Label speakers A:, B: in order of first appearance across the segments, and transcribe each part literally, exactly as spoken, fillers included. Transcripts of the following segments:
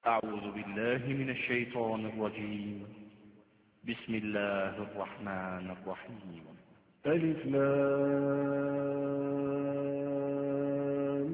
A: أعوذ بالله من الشيطان الرجيم. بسم الله الرحمن الرحيم.
B: ألف لام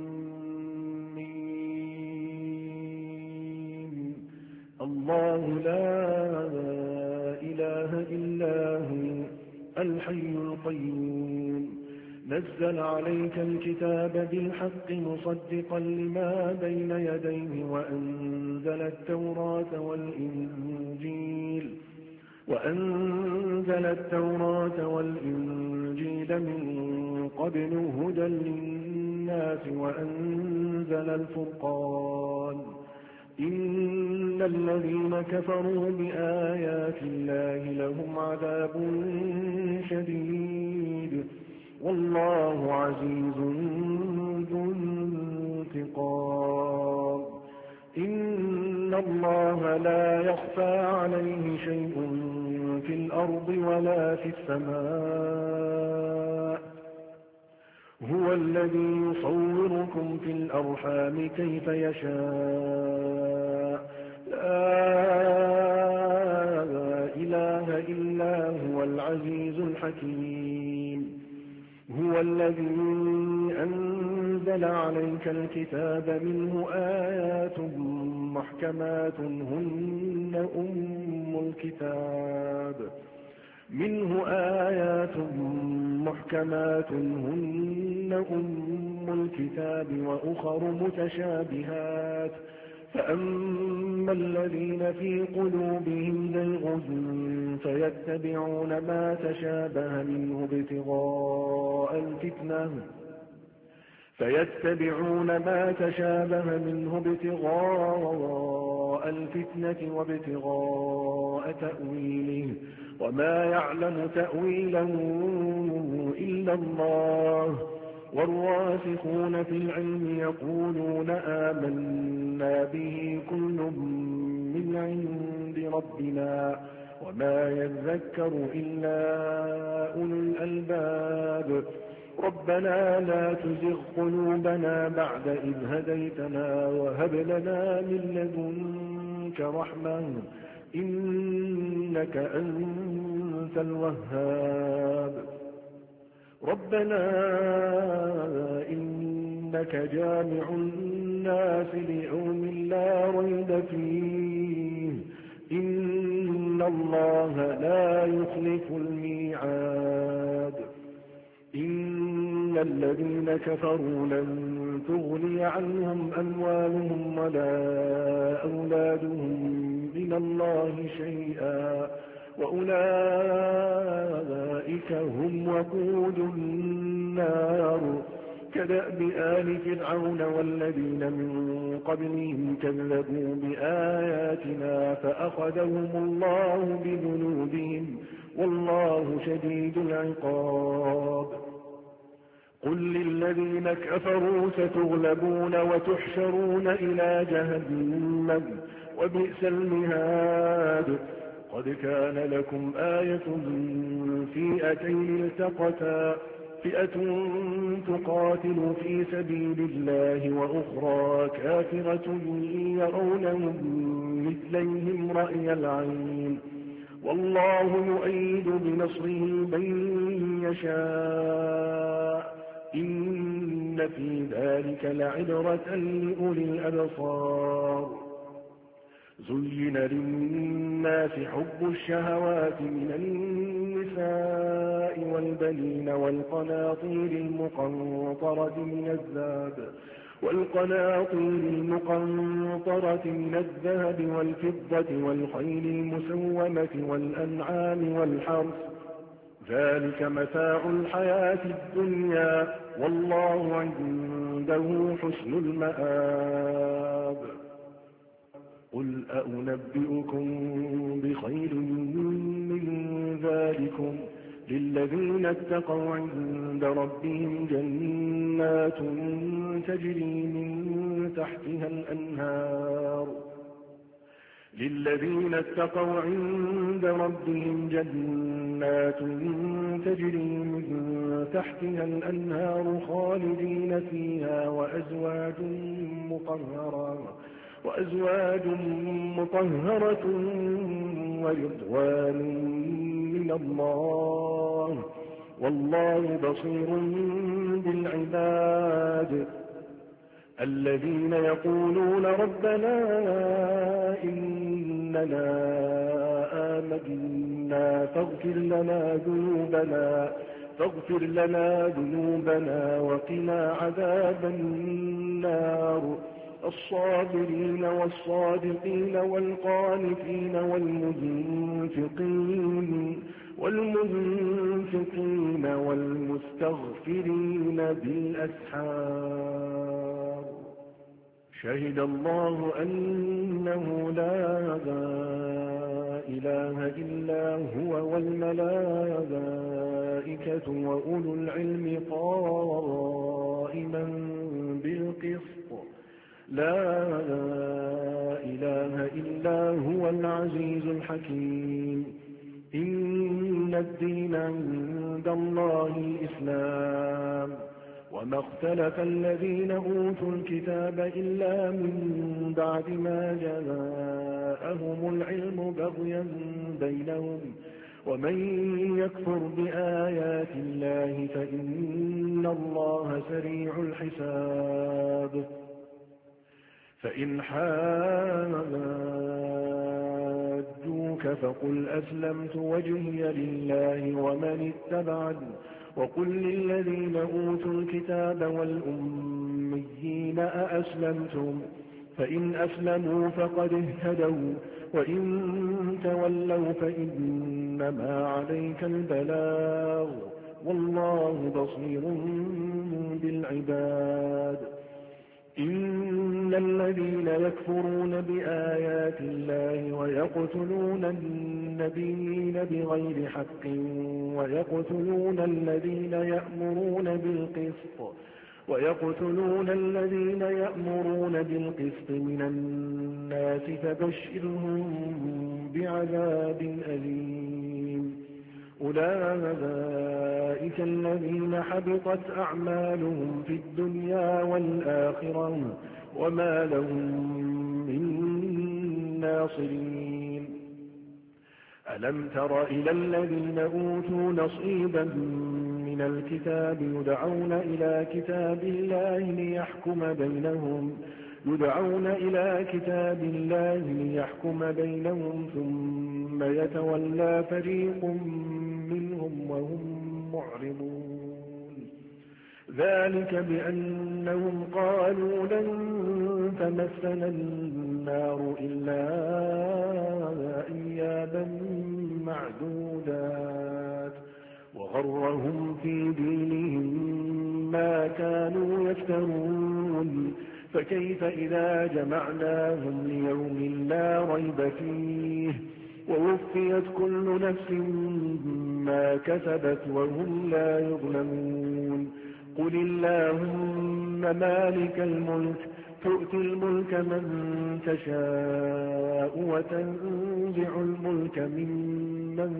B: ميم. الله لا إله إلا هو الحي القيوم نزل عليك الكتاب بالحق مصدقا لما بين يديه وأنزل التوراة والإنجيل وأنزل التوراة والإنجيل من قبل هدى للناس وأنزل الفرقان إن الذين كفروا بآيات الله لهم عذاب شديد والله عزيز ذو انتقام إن الله لا يخفى عليه شيء في الأرض ولا في السماء هو الذي يصوركم في الأرحام كيف يشاء لا إله إلا هو العزيز الحكيم هو الذي أنزل عليك الكتاب منه آيات محكمات هن أم الكتاب منه آيات محكمات هن أم الكتاب وأخر متشابهات فأما الذين في قلوبهم زيغ فيتبعون ما تشابه منه ابتغاء الفتنة فيتبعون ما تشابه منه ابتغاء الفتنة وابتغاء تأويله وما يعلم تأويله إلا الله والراسخون في العلم يقولون آمنا به كل من عند ربنا وما يذكر إلا أولو الألباب ربنا لا تزغ قلوبنا بعد إذ هديتنا وهب لنا من لدنك رحمة إنك أنت الوهاب ربنا إنك جامع الناس ليوم لا ريب فيه إن الله لا يخلف الميعاد إن الذين كفروا لن تغني عنهم أموالهم ولا أولادهم من الله شيئا وأولئك هم وقود النار كدأب آل فرعون والذين من قبلهم كذبوا بآياتنا فأخذهم الله بذنوبهم والله شديد العقاب قل للذين كفروا ستغلبون وتحشرون إلى جهنم وبئس المهاد قد كان لكم آية فئتين التقتا فئة تقاتل في سبيل الله وأخرى كافرة يرونهم مثليهم رأي العين والله يؤيد بنصره من يشاء إن في ذلك لعبرة لأولي الأبصار زين للناس حب الشهوات من النساء والبنين والقناطير المقنطرة من الذهب والقناطير المقنطرة من الذهب والفضة والخيل المسومة والأنعام والحرث ذلك متاع الحياة الدنيا والله عنده حسن المآب قل أنبئكم بخير من ذلكم للذين اتقوا عند ربهم جنات تجري من تحتها الأنهار للذين اتقوا عند ربهم جنات تجري من تحتها الأنهار خالدين فيها وأزواج مطهرة وأزواج مطهرة ورضوان من الله والله بصير بالعباد الذين يقولون ربنا إننا آمنا فاغفر لنا ذنوبنا فاغفر لنا ذنوبنا وقنا عذاب النار الصابرين والصادقين والقانتين والمنفقين والمنفقين والمستغفرين بالأسحار شهد الله أنه لا إله إلا هو والملائكة وأولو العلم قائما بالقسط لا إله إلا هو العزيز الحكيم إن الدين عند الله الإسلام وما اختلف الذين أوتوا الكتاب إلا من بعد ما جاءهم العلم بغيا بينهم ومن يكفر بآيات الله فإن الله سريع الحساب فإن حاجوك فقل أسلمت وجهي لله ومن اتبعني وقل للذين أوتوا الكتاب والأميين أأسلمتم فإن أسلموا فقد اهتدوا وإن تولوا فإنما عليك البلاغ والله بصير بالعباد إن الذين يكفرون بآيات الله ويقتلون النبيين بغير حق ويقتلون الذين يأمرون بالقسط ويقتلون الذين يأمرون بالقسط من الناس فبشرهم بعذاب أليم أولئك الذين حبطت أعمالهم في الدنيا والآخرة وما لهم من ناصرين ألم تر إلى الذين أوتوا نصيبا من الكتاب يدعون إلى كتاب الله ليحكم بينهم يدعون إلى كتاب الله ليحكم بينهم ثم يتولى فريق منهم وهم معرضون ذلك بأنهم قالوا لن تمسنا النار إلا أياما معدودات وغرهم في دينهم ما كانوا يفترون فكيف إذا جمعناهم ليوم لا ريب فيه ووفيت كل نفس ما كسبت وهم لا يظلمون قل اللهم مالك الملك تؤتي الملك من تشاء وتنزع الملك ممن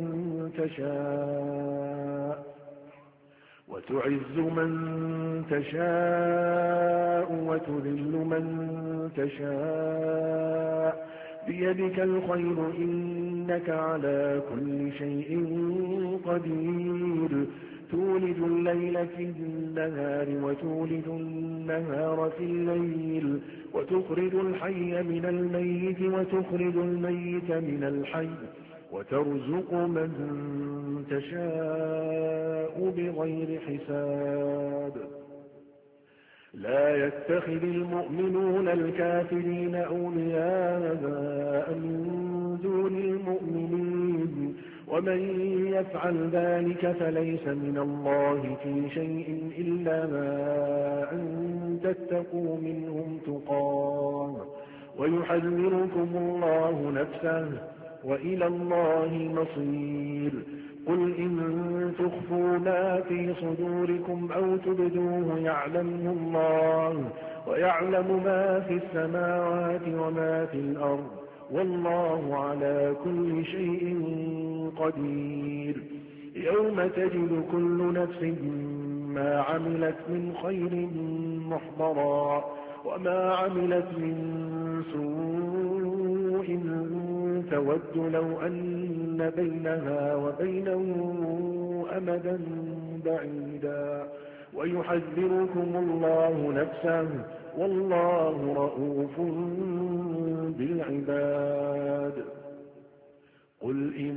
B: تشاء وتعز من تشاء وتذل من تشاء بيدك الخير إنك على كل شيء قدير تولج الليل في النهار وتولج النهار في الليل وتخرج الحي من الميت وتخرج الميت من الحي وترزق من تشاء بغير حساب لا يتخذ المؤمنون الكافرين أولياء من دون المؤمنين ومن يفعل ذلك فليس من الله في شيء إلا أن تتقوا منهم تقاه ويحذركم الله نفسه وإلى الله المصير قل إن تخفوا ما في صدوركم أو تبدوه يعلمه الله ويعلم ما في السماوات وما في الأرض والله على كل شيء قدير يوم تجد كل نفس ما عملت من خير محضرا وما عملت من سوء تود لو أن بينها وبينه أمدا بعيدا ويحذركم الله نفسه والله رءوف بالعباد. قل إن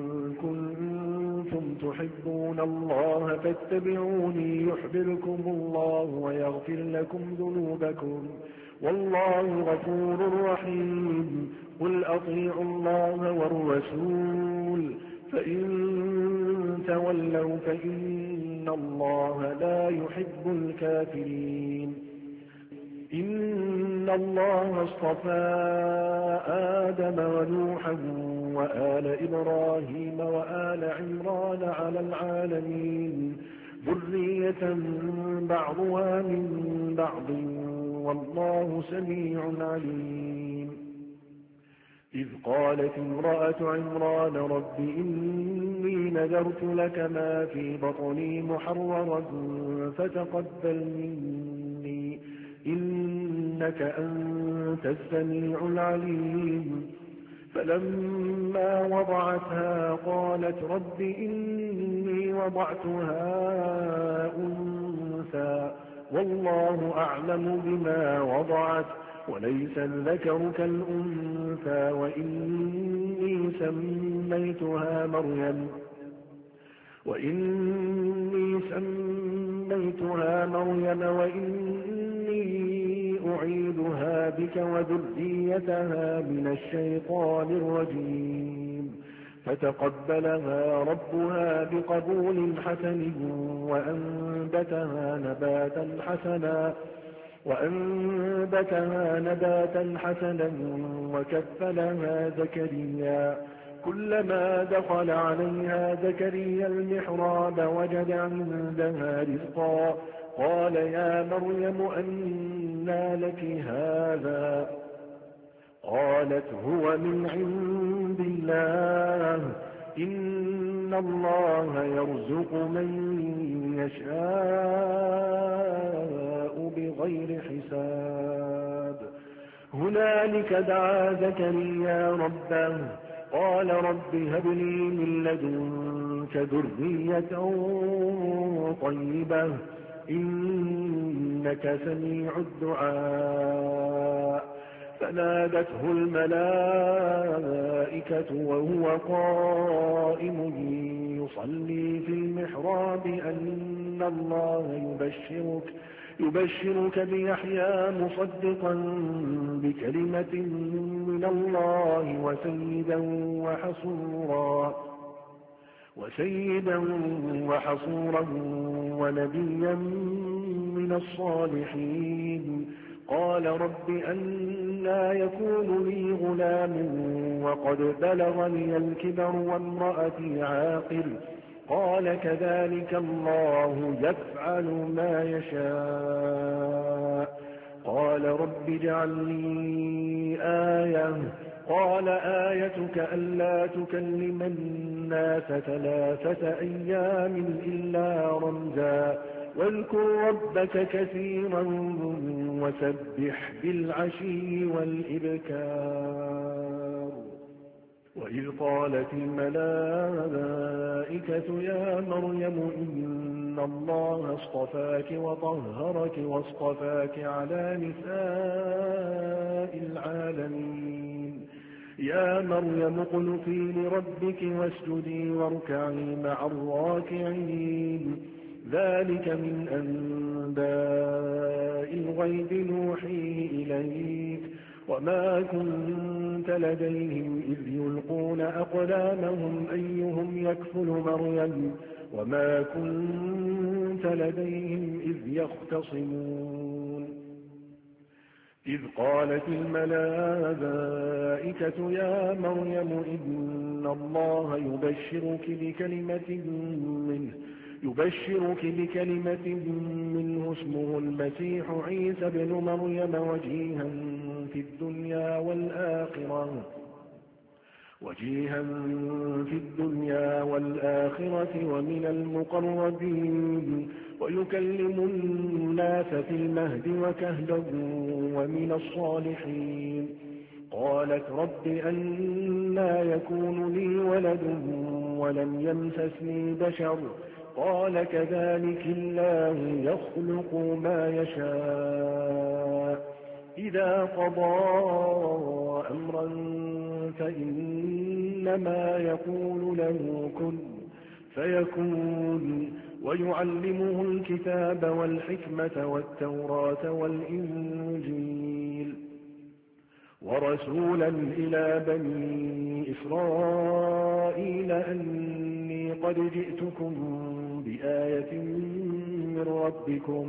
B: كنتم تحبون الله فاتبعوني يحببكم الله ويغفر لكم ذنوبكم والله غفور رحيم. قل أطيعوا الله والرسول فإن تولوا فإن الله لا يحب الكافرين. إن الله اصطفى آدم ونوحا وآل إبراهيم وآل عمران على العالمين ذرية بعضها من بعض والله سميع عليم. إذ قالت امرأة عمران رب إني نذرت لك ما في بطني محررا فتقبل مني إنك أنت السميع العليم. فلما وضعتها قالت رب إني وضعتها أنثى والله أعلم بما وضعت وليس الذكر كالأنثى وإني سميتها مريم وإني سميتها مريم وإني أعيدها بك وذريتها من الشيطان الرجيم. فتقبلها ربها بقبول حسن وأنبتها نباتا حسنا وأنبتها نباتا حسنا وكفلها زكريا كلما دخل عليها زكريا المحراب وجد عندها رزقا قال يا مريم أنى لك هذا قالت هو من عند الله إن الله يرزق من يشاء بغير حساب. هنالك دعا زكريا ربه قال رب هب لي من لدنك ذرية طيبة إنك سميع الدعاء. فنادته الملائكة وهو قائم يصلي في المحراب أن الله يبشرك يبشرك بيحيى مصدقا بكلمة من الله وسيدا وحصورا وسيدا وحصورا ونبيا من الصالحين. قال رب أنى يكون لي غلام وقد بلغني الكبر وامرأتي عاقر قال كذلك الله يفعل ما يشاء. قال رب اجعل لي آية قال آيتك ألا تكلم الناس ثلاثة أيام إلا رمزا واذكر ربك كثيرا وسبح بالعشي والإبكار. وإذ قالت الملائكة يا مريم إن الله اصطفاك وطهرك واصطفاك على نساء العالمين. يا مريم اقنتي لربك واسجدي واركعي مع الراكعين. ذلك من أنباء الغيب نوحيه إليك وما كنت لديهم إذ يلقون أقلامهم أيهم يكفل مريم وما كنت لديهم إذ يختصمون. إذ قالت الملائكة يا مريم إن الله يبشرك بكلمة منه يبشرك بكلمة منه اسمه المسيح عيسى بن مريم وجيها في الدنيا والآخرة وجيها في الدنيا والآخرة ومن المقربين ويكلم الناس في المهد وكهلا ومن الصالحين. قالت رب أنى يكون لي ولد ولم يمسسني بشر قال كذلك الله يخلق ما يشاء إذا قضى أمرا فإنما يقول له كن فيكون. ويعلمه الكتاب والحكمة والتوراة والإنجيل ورسولا إلى بني إسرائيل أني قد جئتكم بآية من ربكم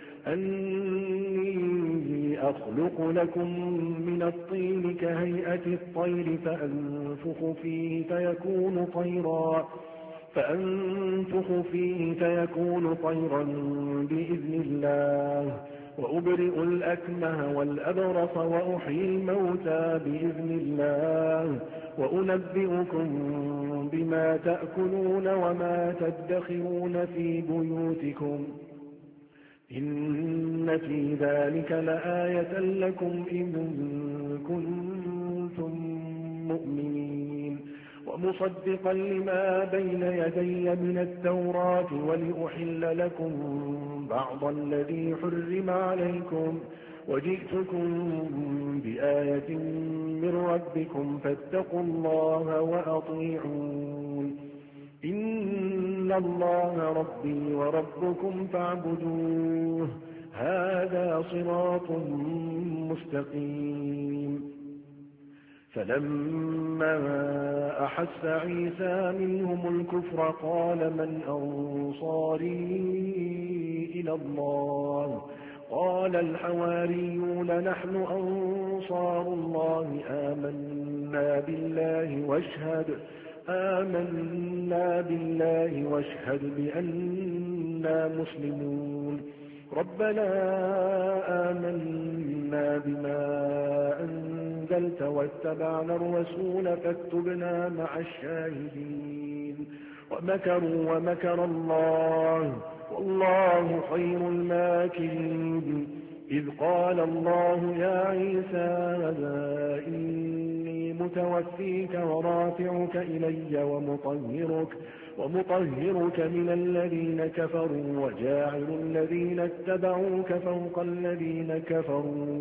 B: أني أخلق لكم من الطين كهيئة الطير فأنفخ فيه فيكون طيرا فأنفخ فيه فيكون طيرا بإذن الله وأبرئ الأكمه والأبرص وأحيي الموتى بإذن الله وأنبئكم بما تأكلون وما تدخرون في بيوتكم إن في ذلك لآية لكم إن كنتم مؤمنين. ومصدقا لما بين يدي من التوراة ولأحل لكم بعض الذي حرم عليكم وجئتكم بآية من ربكم فاتقوا الله وأطيعون. إن الله ربي وربكم فاعبدوه هذا صراط مستقيم. فلما أحس عيسى منهم الكفر قال من أنصاري إلى الله قال الحواريون نحن أنصار الله آمنا بالله واشهد آمنا بالله واشهد بأننا مسلمون. ربنا آمنا بما أنزلت واتبعنا الرسول فاكتبنا مع الشاهدين. ومكروا ومكر الله والله خير الماكرين. إذ قال الله يا عيسى إني متوفيك ورافعك إلي ومطهرك ومطهرك من الذين كفروا وجاعل الذين اتبعوك فوق الذين كفروا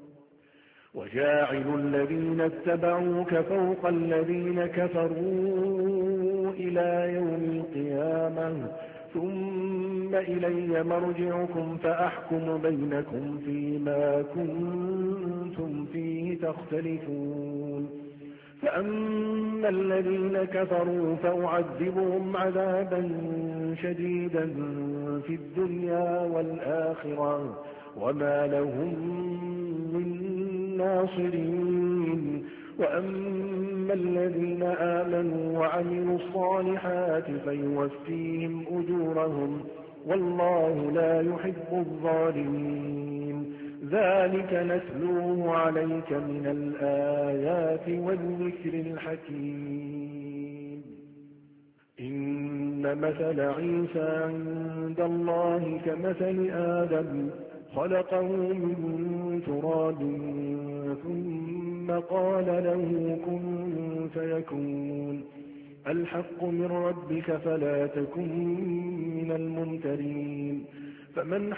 B: وجاعل الذين اتبعوك فوق الذين كفروا إلى يوم القيامة ثم إلي مرجعكم فأحكم بينكم فيما كنتم فيه تختلفون. فأما الذين كفروا فأعذبهم عذابا شديدا في الدنيا والآخرة وما لهم من ناصرين. وأما الذين آمنوا وعملوا الصالحات فيوفيهم أجورهم والله لا يحب الظالمين. ذلك نتلوه عليك من الآيات والذكر الحكيم. إن مثل عيسى عند الله كمثل آدم خلقه من تراب ثم قال له كن فيكون. الحق من ربك فلا تكن من الممترين. فمن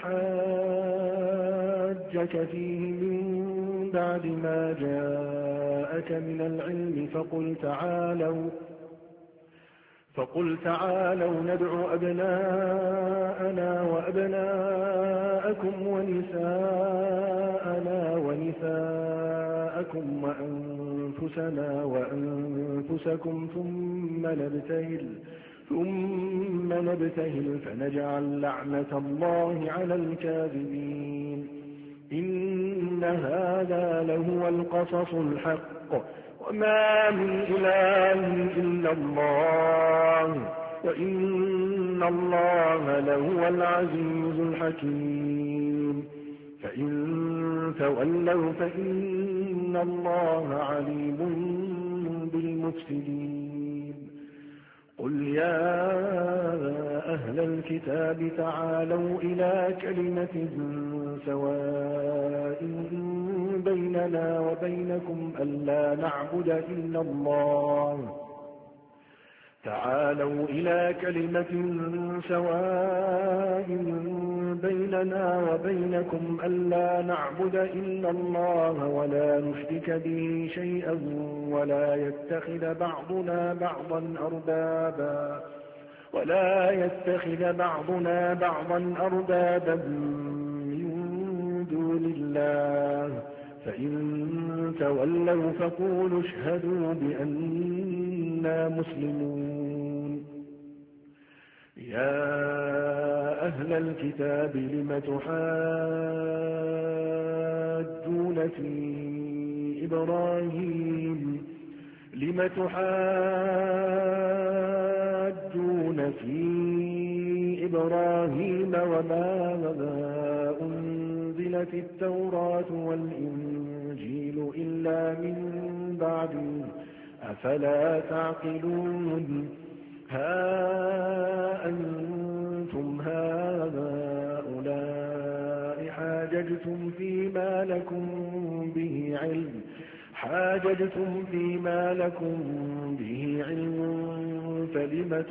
B: حاجك فيه من بعد ما جاءك من العلم فقل تعالوا فقل تعالوا ندع أبناءنا وأبناءكم ونساءنا ونساءكم وأنفسنا وأنفسكم ثم نبتهل ثم نبتهل فنجعل لعنة الله على الكاذبين. إن هذا لهو القصص الحق وما من إله إلا الله وإن الله لهو العزيز الحكيم. فإن تولوا فإن الله عليم بالمفسدين قل يا أهل الكتاب تعالوا إلى كلمة سواء بيننا وبينكم ألا نعبد إلا الله تعالوا إلى كلمة سواء بيننا وبينكم ألا نعبد إلا الله ولا نشرك به شيئا ولا يتخذ بعضنا بعضا أربابا ولا يتخذ بعضنا بعضا أربابا من دون الله فإن تولوا فقولوا اشهدوا بأننا مسلمون يا أهل الكتاب لم تحاجون في إبراهيم لم تحاجون في إبراهيم وما أنزلت التوراة والإنجيل إلا من بعده أفلا تعقلون ها أنتم هؤلاء حاججتم فيما لكم به علم حاججتم فيما لكم به علم فلم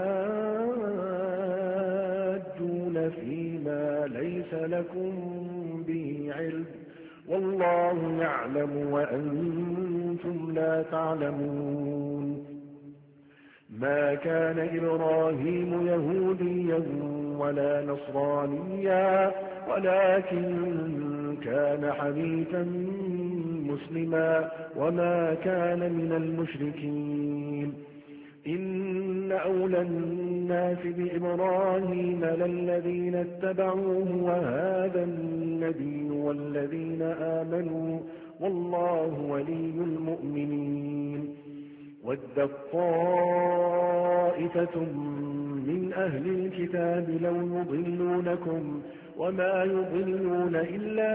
B: تحاجون فيما ليس لكم به علم والله يعلم وأنتم لا تعلمون ما كان إبراهيم يهوديا ولا نصرانيا ولكن كان حنيفا مسلما وما كان من المشركين إن أولى الناس بإبراهيم للذين اتبعوه وهذا النبي والذين آمنوا والله ولي المؤمنين ودت طائفة من أهل الكتاب لو يضلونكم وما يضلون إلا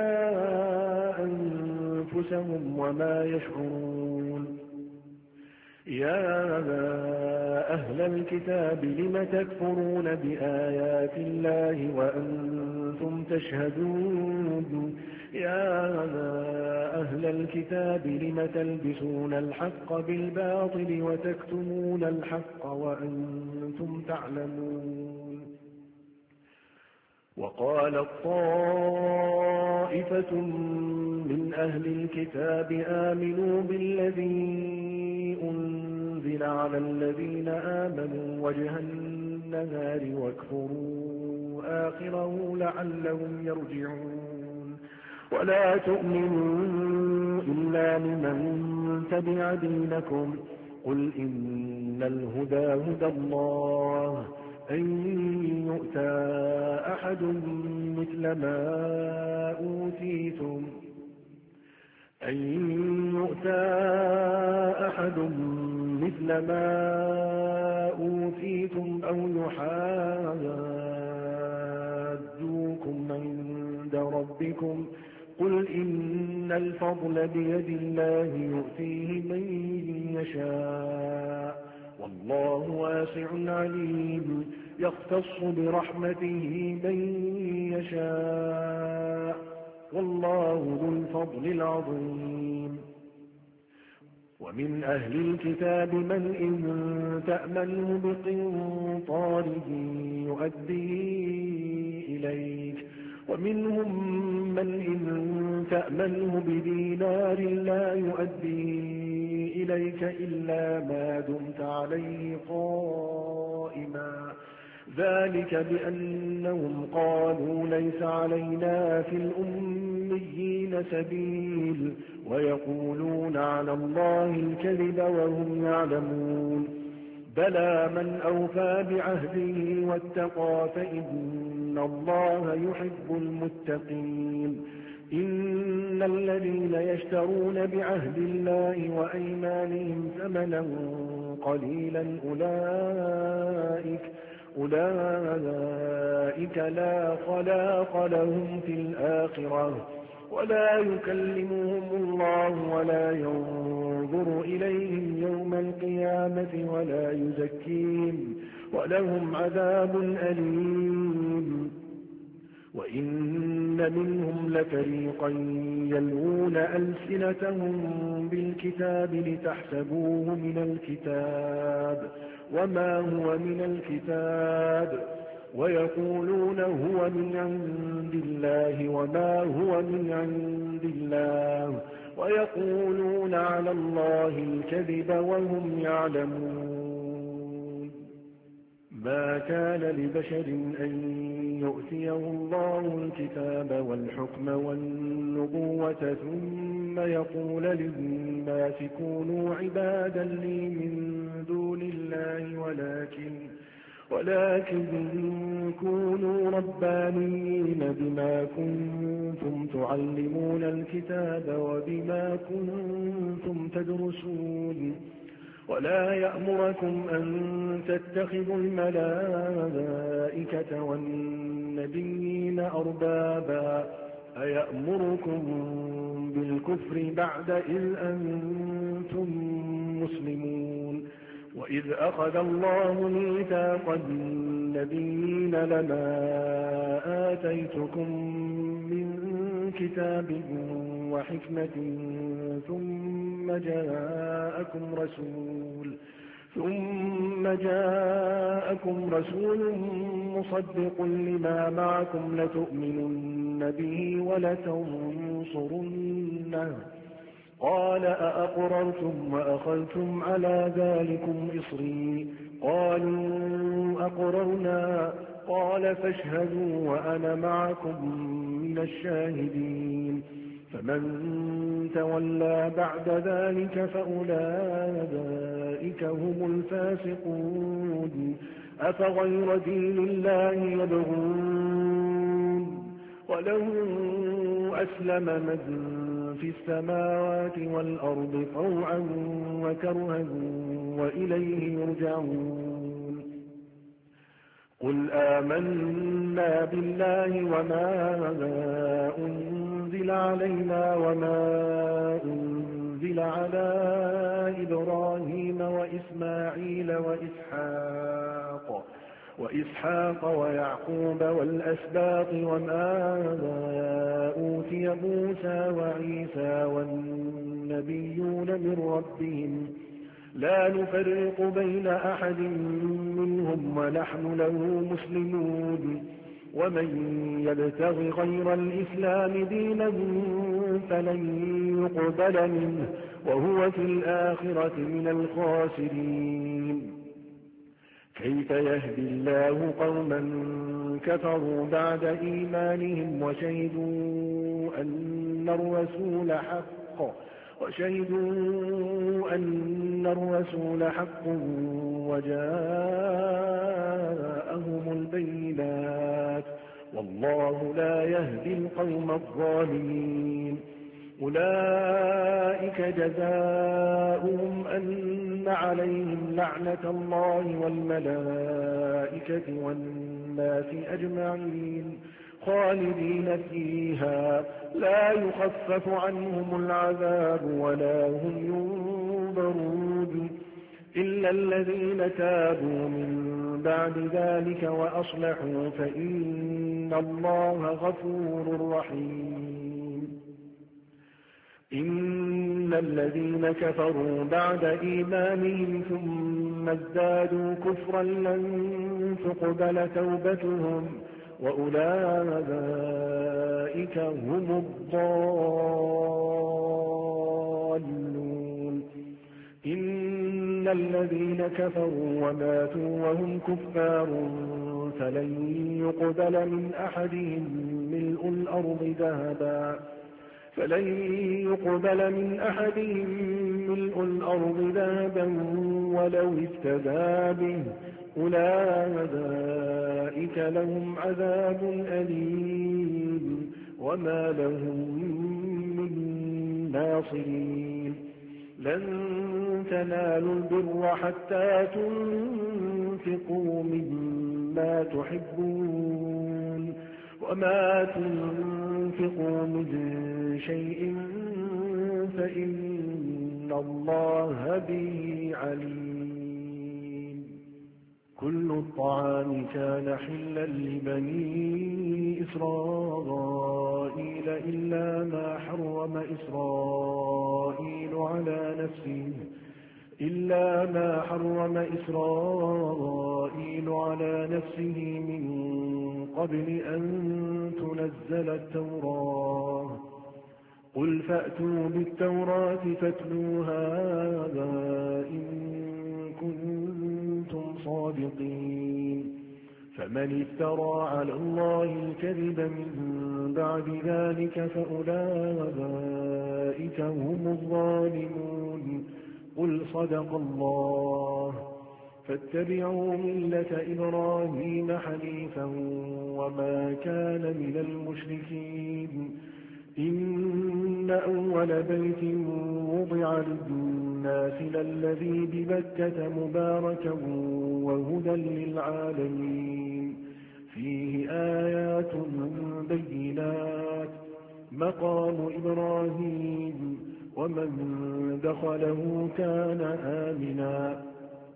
B: أنفسهم وما يشعرون يا أهل الكتاب لم تكفرون بآيات الله وأنتم تشهدون يا أهل الكتاب لم تلبسون الحق بالباطل وتكتمون الحق وأنتم تعلمون وقالت طائفة من أهل الكتاب آمنوا بالذي أنزل على الذين آمنوا وجه النهار واكفروا آخره لعلهم يرجعون ولا تؤمنوا إلا لمن تبع دينكم قل إن الهدى هدى الله أن يؤتى أحد مثل ما أوتيتم أن يؤتى أحد مثل ما أوتيتم أو يحاجوكم عند ربكم قل إن الفضل بيد الله يؤتيه من يشاء والله واسع عليم يختص برحمته من يشاء والله ذو الفضل العظيم ومن أهل الكتاب من إن تأمنه بقنطاره يؤديه إليك ومنهم من إن تأمنه بدينار لا يؤديه إليك إلا ما دمت عليه قائما ذلك بأنهم قالوا ليس علينا في الأميين سبيل ويقولون على الله الكذب وهم يعلمون بلى من أوفى بعهده واتقى فإن الله يحب المتقين إن الذين يشترون بعهد الله وأيمانهم ثمنا قليلا أولئك أولئك لا خلاق لهم في الآخرة ولا يكلمهم الله ولا ينظر إليهم يوم القيامة ولا يزكيهم ولهم عذاب أليم. وإن منهم لفريقا يلوون ألسنتهم بالكتاب لتحسبوه من الكتاب وما هو من الكتاب ويقولون هو من عند الله وما هو من عند الله ويقولون على الله الكذب وهم يعلمون. ما كان لبشر أن يؤتيه الله الكتاب والحكم والنبوة ثم يقول للناس كونوا عبادا لي من دون الله ولكن ولكن كونوا ربانيين بما كنتم تعلمون الكتاب وبما كنتم تدرسون ولا يأمركم أن تتخذوا الملائكة والنبيين أربابا أيأمركم بالكفر بعد إذ أنتم مسلمون. وإذ أخذ الله ميثاق النبيين لما آتيتكم من كتاب وحكمة ثم جاءكم رسول ثم جاءكم رسول مصدق لما معكم لتؤمنن به ولتنصرنه قال أأقررتم وأخذتم على ذلكم إصري قالوا أقررنا قال فاشهدوا وأنا معكم من الشاهدين. فمن تولى بعد ذلك فأولئك هم الفاسقون. أفغير دين الله يبغون وله أسلم من في السماوات والأرض طوعا وكرها وإليه يرجعون. قل آمنا بالله وما أنزل علينا وما أنزل على إبراهيم وإسماعيل وإسحاق وإسحاق ويعقوب والأسباط وما أوتي موسى وعيسى والنبيون من ربهم لا نفرق بين أحد منهم ونحن له مسلمون. ومن يبتغ غير الإسلام دينا فلن يقبل منه وهو في الآخرة من الخاسرين. كيف يهدي الله قوما كفروا بعد إيمانهم وشهدوا أن الرسول حق وشهدوا أن الرسول حق وجاءهم البينات والله لا يهدي القوم الظالمين. أولئك جزاؤهم أن عليهم لعنة الله والملائكة والناس أجمعين خالدين فيها لا يخفف عنهم العذاب ولا هم ينظرون إلا الذين تابوا من بعد ذلك وأصلحوا فإن الله غفور رحيم. إن الذين كفروا بعد إيمانهم ثم ازدادوا كفرا لن تقبل توبتهم وأولئك هم الضالون. إن الذين كفروا وماتوا وهم كفار فلن يقبل من أحدهم ملء الأرض ذهبا فلن يقبل من أحدهم ملء الأرض ذهبا ولو افتدى به أولئك لهم عذاب أليم وما لهم من ناصرين. لن تنالوا البر حتى تنفقوا مما ما تحبون وما تنفقوا من شيء فإن الله به عليم. كل الطعام كان حلا لبني إسرائيل إلا ما حرم إسرائيل على نفسه إلا ما حرم إسرائيل على نفسه من قبل أن تنزل التوراة. قل فأتوا بالتوراة فاتلوها إن كنتم صادقين. فمن افترى على الله الكذب من بعد ذلك فأولئك هم الظالمون. قل صدق الله. فاتبعوا ملة إبراهيم حنيفا وما كان من المشركين. إن أول بيت وضع للناس للذي ببكة مباركا وهدى للعالمين. فيه آيات بينات مقام إبراهيم ومن دخله كان آمنا.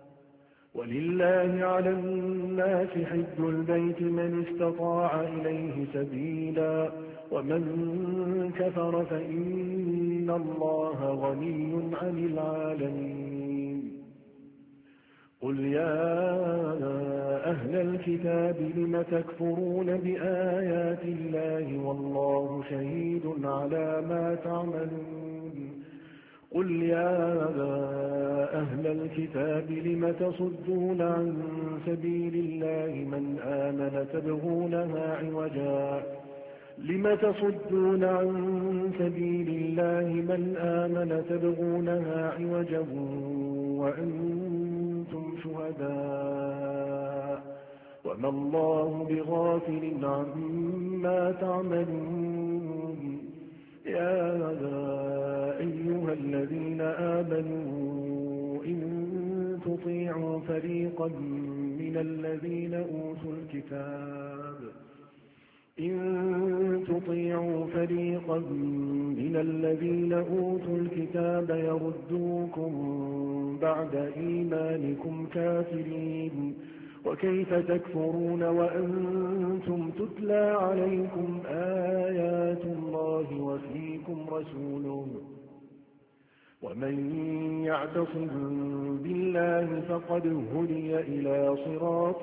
B: ولله على الناس حج البيت من استطاع إليه سبيلا ومن كفر فإن الله غني عن العالمين. قل يا أهل الكتاب لم تكفرون بآيات الله والله شهيد على ما تعملون. قل يا أهل الكتاب لم تصدون عن سبيل الله من آمن تبغونها عوجا لم تصدون عن سبيل الله من آمن تبغونها عوجا وأنتم شهداء وما الله بغافل عما تعملون. يا أيها الذين آمنوا إن تطيعوا فريقا من الذين أوتوا الكتاب إن تطيعوا فريقا من الذين أوتوا الكتاب يردوكم بعد إيمانكم كافرين. وكيف تكفرون وأنتم تتلى عليكم آيات الله وفيكم رسوله. ومن يعتصم بالله فقد هدي إلى صراط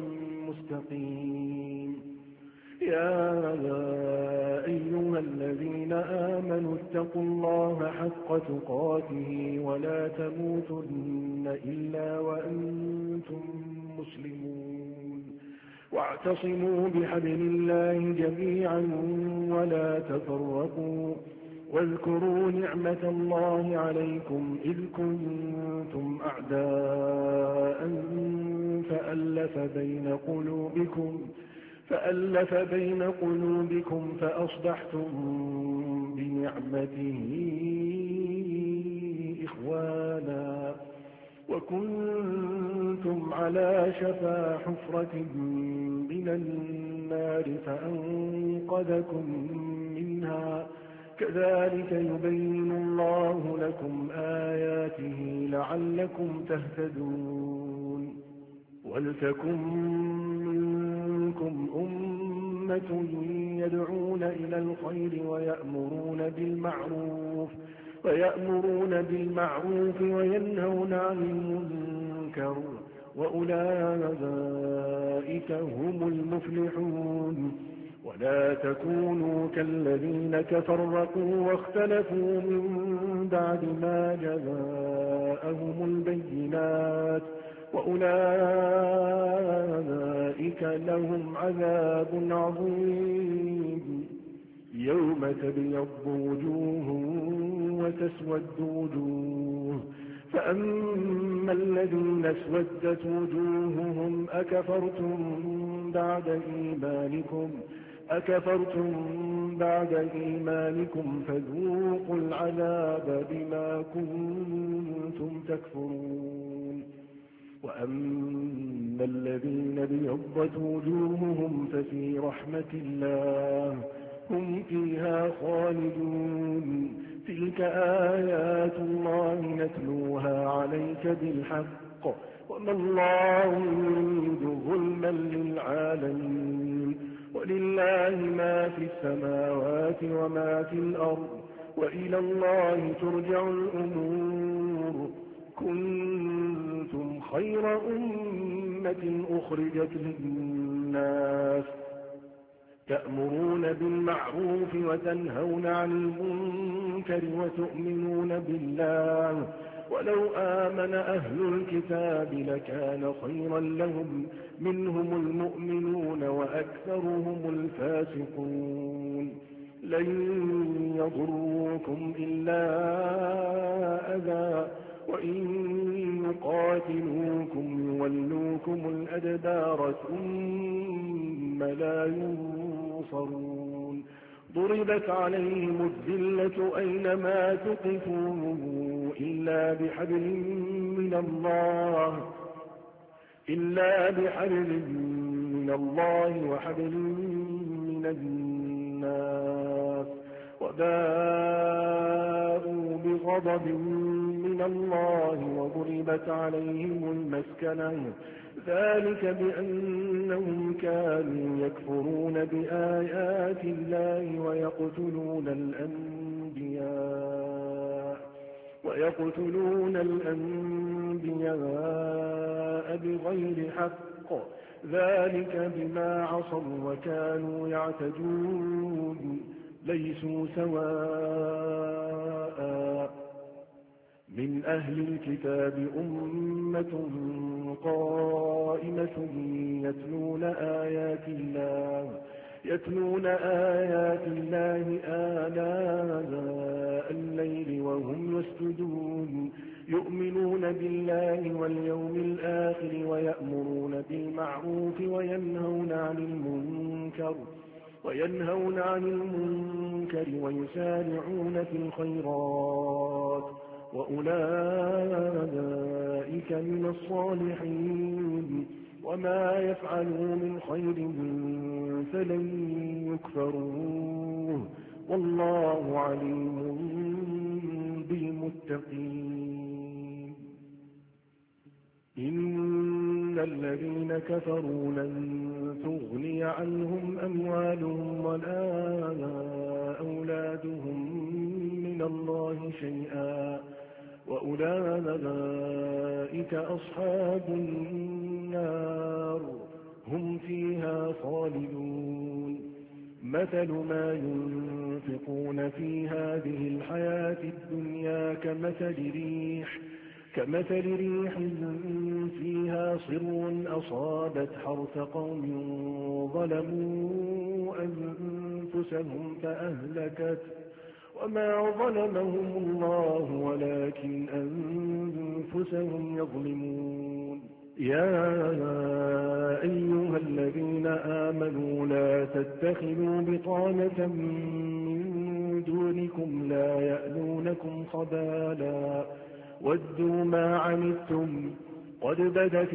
B: مستقيم. يا أيها الذين آمنوا اتقوا الله حق تقاته ولا تموتن إلا وأنتم مسلمون. واعتصموا بحبل الله جميعا ولا تفرقوا. واذكروا نعمة الله عليكم إذ كنتم أعداء فألف بين قلوبكم فألف بين قلوبكم فأصبحتم بنعمته إخوانا وكنتم على شفا حفرة من النار فأنقذكم منها. كذلك يبين الله لكم آياته لعلكم تهتدون. ولتكن منكم أمة يدعون إلى الخير ويأمرون بالمعروف ويأمرون بالمعروف وينهون عن المنكر وأولئك هم المفلحون. ولا تكونوا كالذين تفرقوا واختلفوا من بعد ما جاءهم البينات وأولئك لهم عذاب عظيم. يوم تبيض وجوه وتسود وجوه فأما الذين اسودت وجوههم أكفرتم بعد إيمانكم أكفرتم بعد إيمانكم فذوقوا العذاب بما كنتم تكفرون. وأما إن الذين ابيضت وجوههم ففي رحمة الله هم فيها خالدون تلك آيات الله نتلوها عليك بالحق وما الله يريد ظلما للعالمين ولله ما في السماوات وما في الأرض وإلى الله ترجع الأمور كنتم خير أمة أخرجت للناس تأمرون بالمعروف وتنهون عن المنكر وتؤمنون بالله ولو آمن أهل الكتاب لكان خيرا لهم منهم المؤمنون وأكثرهم الفاسقون لن يضروكم إلا أذى وإن يقاتلوكم يولوكم الأدبار ثم لا ينصرون ضربت عليهم الذلة أينما تقفوا إلا بحبل من الله إلا بحبل من الله وحبل من الناس وباءوا بغضب من الله وضربت عليهم المسكنة ذلك بأنهم كانوا يكفرون بآيات الله ويقتلون الأنبياء ويقتلون الأنبياء بغير حق ذلك بما عصوا وكانوا يعتدون ليسوا سواء من أهل الكتاب أمة قائمة يتلون آيات الله يتلون آيات الله آلاء الليل وهم يسجدون يؤمنون بالله واليوم الآخر ويأمرون بالمعروف وينهون عن المنكر وينهون عن المنكر ويسارعون في الخيرات وأولئك من الصالحين وما يفعلوا من خير فلن يكفروه والله عليم بالمتقين إن الذين كفروا لن تغني عنهم أموالهم ولا أولادهم من الله شيئا وأولئك أصحاب النار هم فيها خالدون مثل ما ينفقون في هذه الحياة الدنيا كمثل ريح كمثل ريح فيها صر أصابت حرث قوم ظلموا أنفسهم فأهلكت وما ظلمهم الله ولكن أنفسهم يظلمون يا أيها الذين آمنوا لا تتخذوا بطانة من دونكم لا يألونكم خبالا ودوا ما عنتم قد بدت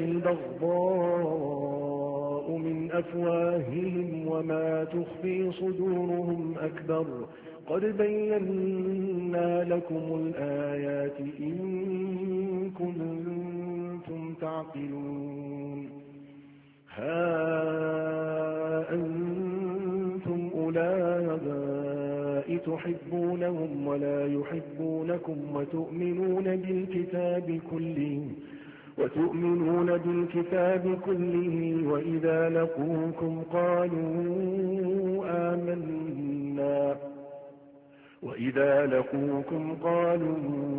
B: البغضاء من أفواههم وما تخفي صدورهم أكبر قد بينا لكم الآيات إن كنتم تعقلون ها أنتم أولئك تحبونهم ولا يحبونكم وتؤمنون بالكتاب كله وتؤمنون بالكتاب كله وإذا لقوكم قالوا آمنا وإذا لقوكم قالوا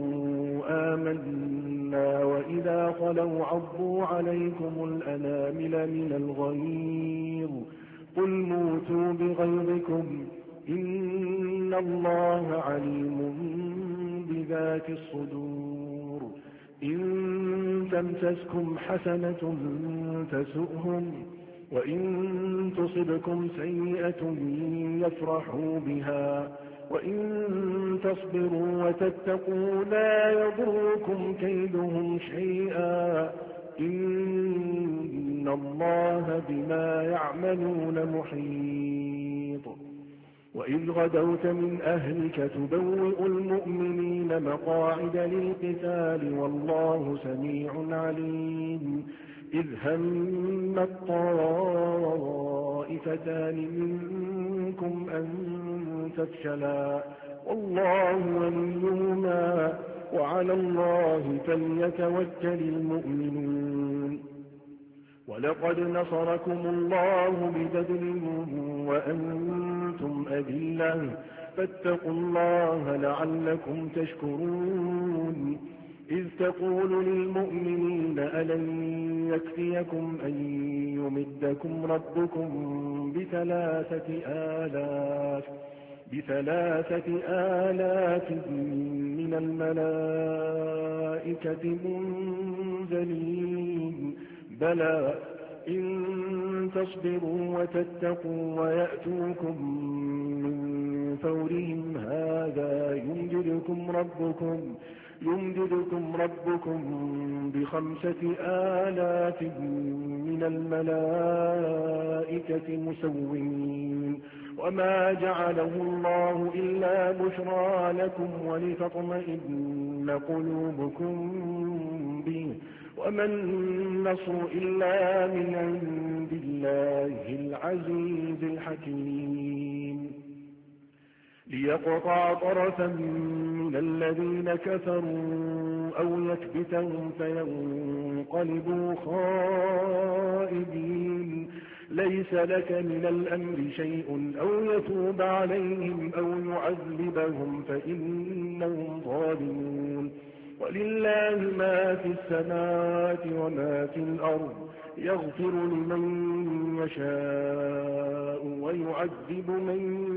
B: آمنا وإذا خلوا عضوا عليكم الأنامل من الغيظ قل موتوا بغيظكم إن الله عليم بذات الصدور إن تمسسكم حسنة تسؤهم وإن تصبكم سيئة يفرحوا بها وإن تصبروا وتتقوا لا يضركم كيدهم شيئا إن إن الله بما يعملون محيط وإذ غدوت من أهلك تبوئ المؤمنين مقاعد للقتال والله سميع عليم إذ هم الطائفتان منكم أن تفشلا والله وليهما وعلى الله فليتوكل المؤمنون ولقد نصركم الله ببدر وأنتم أذلة فاتقوا الله لعلكم تشكرون إذ تقول للمؤمنين ألن يكفيكم أن يمدكم ربكم بثلاثة آلاف بثلاثة آلاف من الملائكة منزلين بلى إن تصبروا وتتقوا ويأتوكم من فورهم هذا يمددكم ربكم يمددكم ربكم بخمسة آلاف من الملائكة مسومين وما جعله الله إلا بشرى لكم ولتطمئن قلوبكم به وما النصر إلا من عند الله العزيز الحكيم ليقطع طرفا من الذين كفروا أو يكبتهم فينقلبوا خائبين ليس لك من الأمر شيء أو يتوب عليهم أو يعذبهم فإنهم ظالمون ولله ما في السماوات وما في الأرض يغفر لمن يشاء ويعذب من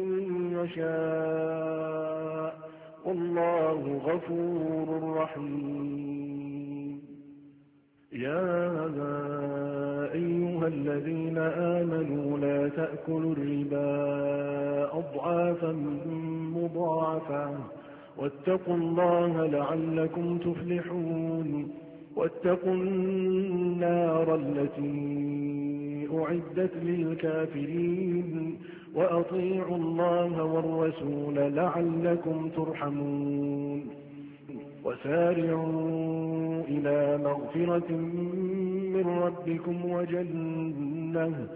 B: يشاء والله غفور رحيم يا أيها الذين آمنوا لا تأكلوا الربا أضعافا مضاعفة واتقوا الله لعلكم تفلحون واتقوا النار التي أعدت للكافرين وأطيعوا الله والرسول لعلكم ترحمون وسارعوا إلى مغفرة من ربكم وجنة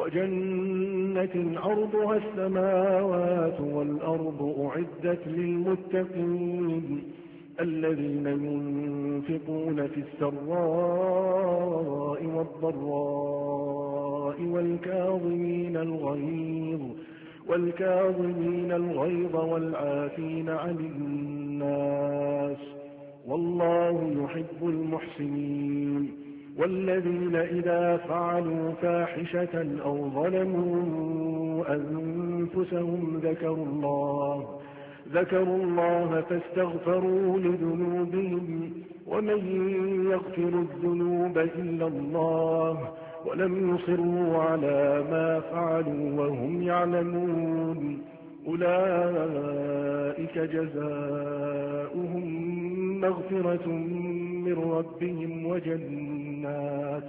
B: وجنة عرضها السماوات والأرض أعدت للمتقين الذين ينفقون في السراء والضراء والكاظمين الغيظ والكاظمين الغيظ والعافين عن الناس والله يحب المحسنين والذين إذا فعلوا فاحشة أو ظلموا أنفسهم ذكروا الله ذكروا الله فاستغفروا لذنوبهم ومن يغفر الذنوب إلا الله ولم يصروا على ما فعلوا وهم يعلمون أولئك جزاؤهم مغفرة من ربهم وجنات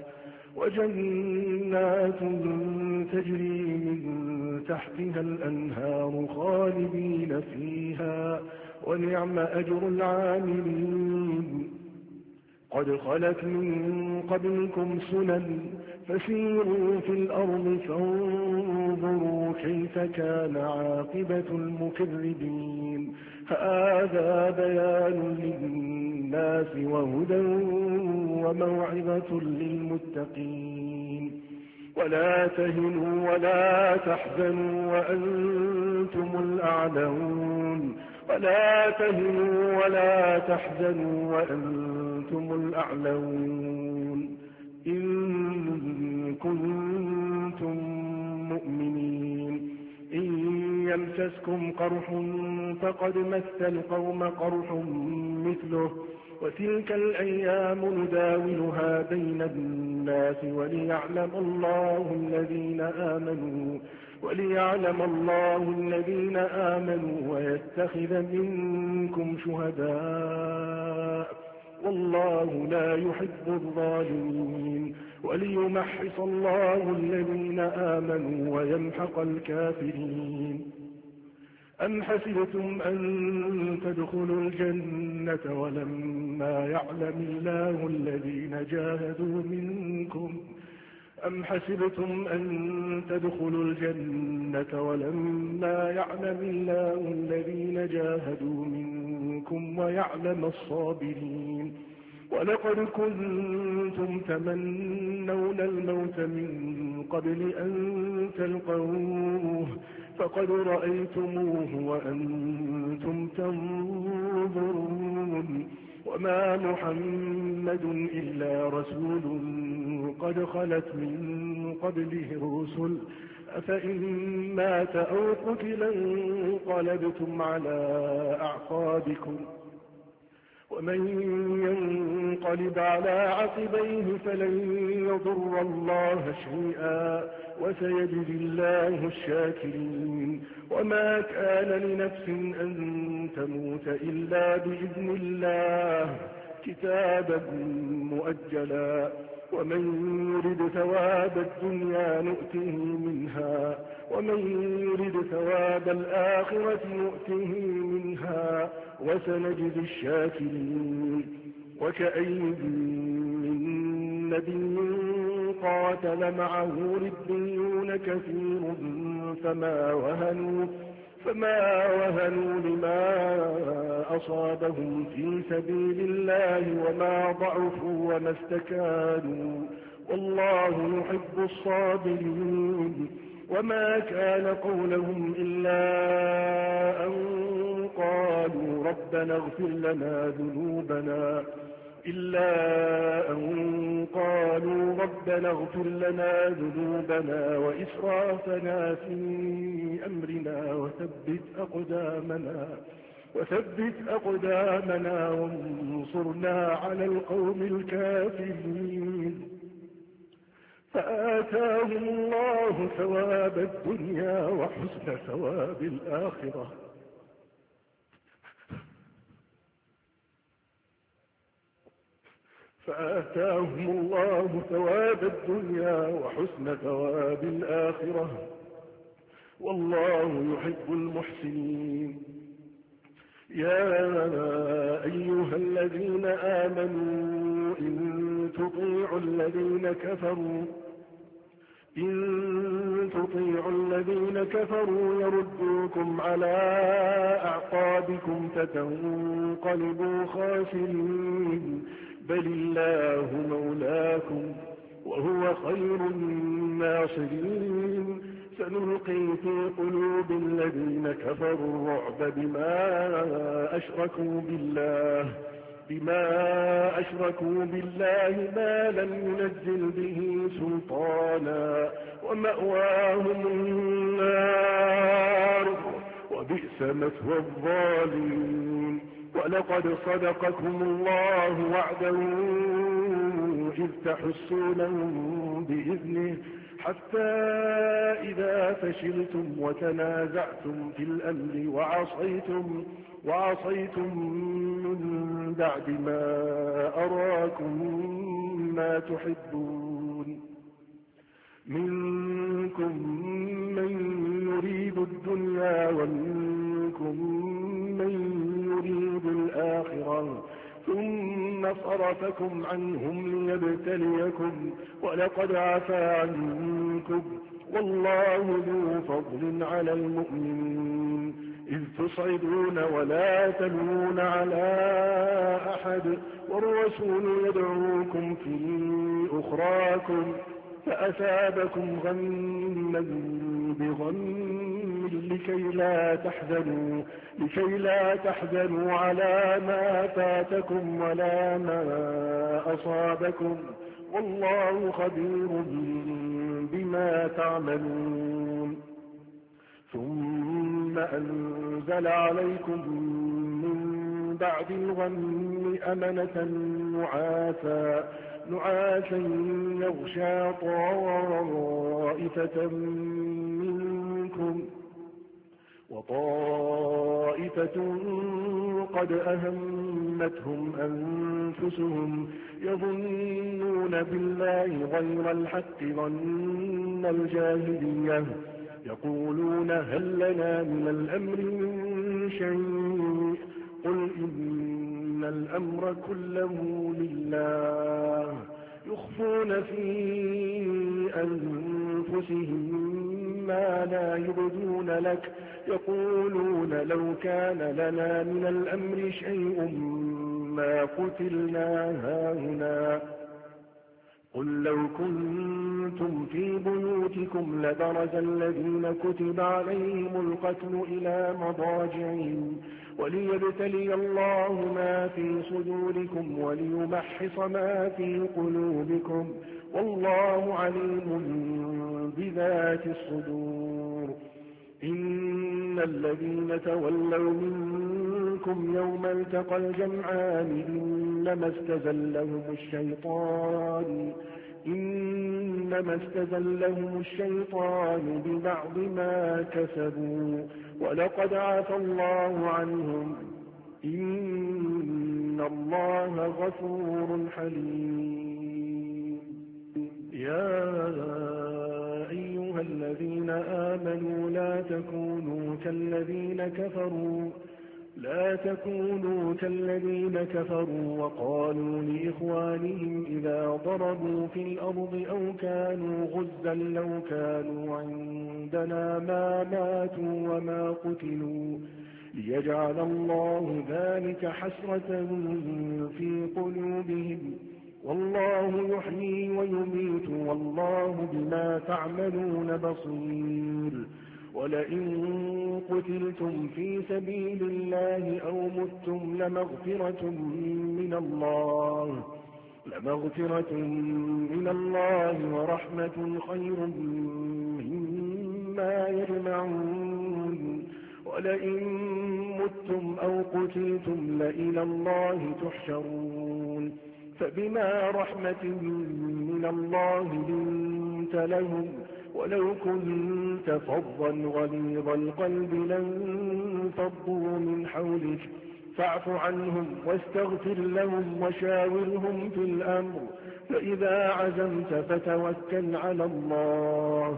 B: وجنات تجري من تحتها الأنهار خالدين فيها ونعم أجر العاملين قد خلت من قبلكم سنن فسيروا في الأرض فانظروا كيف كان عاقبة المكذبين هذا بيان للناس وهدى وموعظة للمتقين ولا تهنوا ولا تحزنوا وأنتم الأعلون ولا تهنوا ولا تحزنوا وأنتم الأعلون إن كنتم مؤمنين إن يمسسكم قرح فقد مس القوم قرح مثله وتلك الأيام نداولها بين الناس وليعلم الله الذين آمنوا وليعلم الله الذين آمنوا ويتخذ منكم شهداء والله والله لا يحب الظالمين وليمحص الله الذين آمنوا ويمحق الكافرين أم حسبتم أن تدخلوا الجنة ولما يعلم الله الذين جاهدوا منكم أم حسبتم أن تدخلوا الجنة ولما يعلم الله الذين جاهدوا منكم ويعلم الصابرين ولقد كنتم تمنون الموت من قبل أن تلقوه فقد رأيتموه وأنتم تنظرون وما محمد إلا رسول قد خلت من قبله الرسل أفإن مات أو قتل انقلبتم على أعقابكم ومن ينقلب على عقبيه فلن يضر الله شيئا وسيجزي الله الشاكرين وما كان لنفس أن تموت إلا بإذن الله كتابا مؤجلا ومن يرد ثواب الدنيا نؤته منها ومن يرد ثواب الآخرة نؤته منها وسنجزي الشاكرين وكأين من نبي قاتل معه ربيون كثير فما وهنوا فما وهنوا لما أصابهم في سبيل الله وما ضعفوا وما استكانوا والله يحب الصابرين وما كان قولهم إلا أن قالوا ربنا اغفر لنا ذنوبنا إلا أن قالوا ربنا اغفر لنا ذنوبنا وإسرافنا في أمرنا وثبت أقدامنا وثبت أقدامنا وانصرنا على القوم الكافرين فآتاهم الله ثواب الدنيا وحسن ثواب الآخرة فآتاهم الله ثواب الدنيا وحسن ثواب الآخرة والله يحب المحسنين يا أيها الذين آمنوا إن تطيعوا الذين كفروا إن تطيعوا الذين كفروا يردوكم على أعقابكم فتنقلبوا خاسرين بل الله مولاكم وهو خير الناصرين سنلقي في قلوب الذين كفروا الرعب بما أشركوا بالله بما أشركوا بالله ما لم ينزل به سلطانا ومأواهم النار وبئس مثوى الظالمين ولقد صدقكم الله وعده إذ تحسونهم بإذنه حتى إذا فشلتم وتنازعتم في الأمر وعصيتم وعصيتم من بعد ما أراكم ما تحبون منكم من يريد الدنيا ومنكم من يريد الآخرة ثم صرفكم عنهم ليبتليكم ولقد عفا عنكم والله ذو فضل على المؤمنين إذ تصعدون ولا تلوون على أحد والرسول يدعوكم في أخراكم فأثابكم غما بغم لكي لا تحزنوا لكي لا تحزنوا على ما فاتكم ولا ما أصابكم والله خبير بما تعملون ثم أنزل عليكم من بعد الغم أمنة نعاسا نعاسا يغشى طائفة منكم وطائفة قد أهمتهم أنفسهم يظنون بالله غير الحق ظن الجاهلية يقولون هل لنا من الأمر من شيء قل إن الأمر كله لله يخفون في أنفسهم ما لا يبدون لك يقولون لو كان لنا من الأمر شيء ما قتلنا هاهنا قل لو كنتم في بيوتكم لبرز الذين كتب عليهم القتل إلى مضاجعهم وليبتلي الله ما في صدوركم وليمحص ما في قلوبكم والله عليم بذات الصدور إن الذين تولوا منكم يوم التقى الجمعان إنما استزلهم الشيطان إنما استزلهم الشيطان ببعض ما كسبوا ولقد عفى الله عنهم إن الله غفور حليم يا أيها الذين آمنوا لا تكونوا كالذين كفروا لا تكونوا كالذين كفروا وقالوا لإخوانهم إذا ضربوا في الأرض أو كانوا غزا لو كانوا عندنا ما ماتوا وما قتلوا ليجعل الله ذلك حسرة في قلوبهم والله يحيي ويميت والله بما تعملون بصير ولئن قتلتم في سبيل الله أو متم لمغفرة من الله لمغفرة من الله ورحمة خير مما يجمعون ولئن متم أو قتلتم لإلى الله تحشرون فبما رحمة من الله لنت لهم ولو كنت فظا غليظ القلب لانفضوا من حولك فاعف عنهم واستغفر لهم وشاورهم في الأمر فإذا عزمت فتوكل على الله